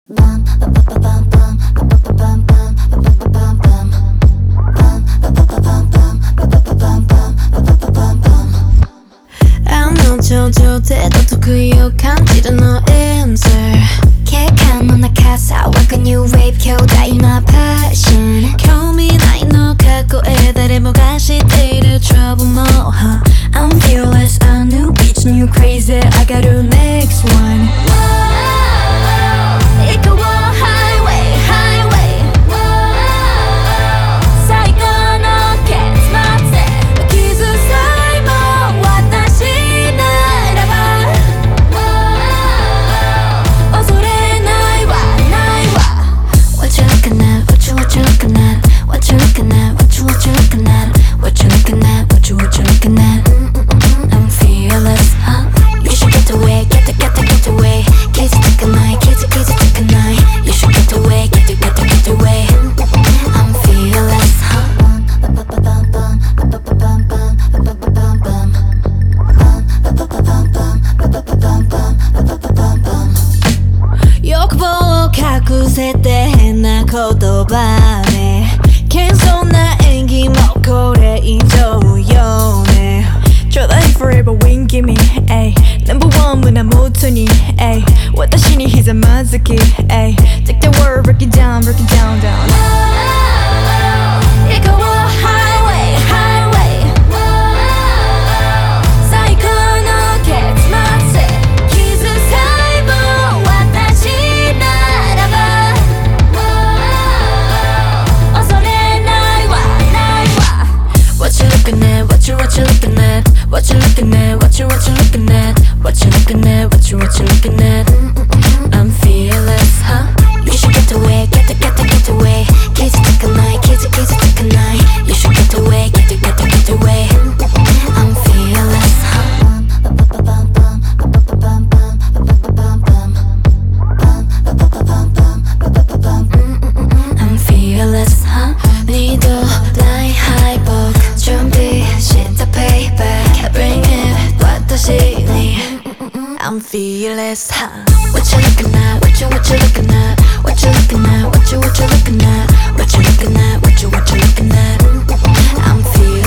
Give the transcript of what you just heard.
頂上で得意を感じるの answer 景観の中さ湧く New Wave 強大なパッション興味ないの過去へ誰もが知っている trouble も I'm fearless, a new bitch, new crazy I got the next one 行こう highway, highway 最高の結末傷さえも私ならば恐れないわないわ What you looking at, what you looking at What you looking at, what you looking at What you looking at, what you looking at I'm fearless, huh? You should get away, get away 気づかない気づかない You should get away, get away I'm fearless, huh? 欲望を隠せて変な言葉ね謙遜な演技もこれ以上よねちょうだい forever win give me Number one 胸元に私にひざまずき Take the world break it down down 行こう highway, highway 最高の結末傷さえも私ならば恐れないわないわ What you looking at, what you looking at What you looking at, what you looking at What you looking at, what you looking at I'm fearless, huh? You should get away, get away 気づかない気づかない You should get away, get away I'm fearless, huh? I'm fearless, huh? 二度ない敗北準備した payback Bring it 私に I'm fearless, huh? What you looking at, what you looking at What you looking at, what you looking at What you looking at, what you looking at I'm fearless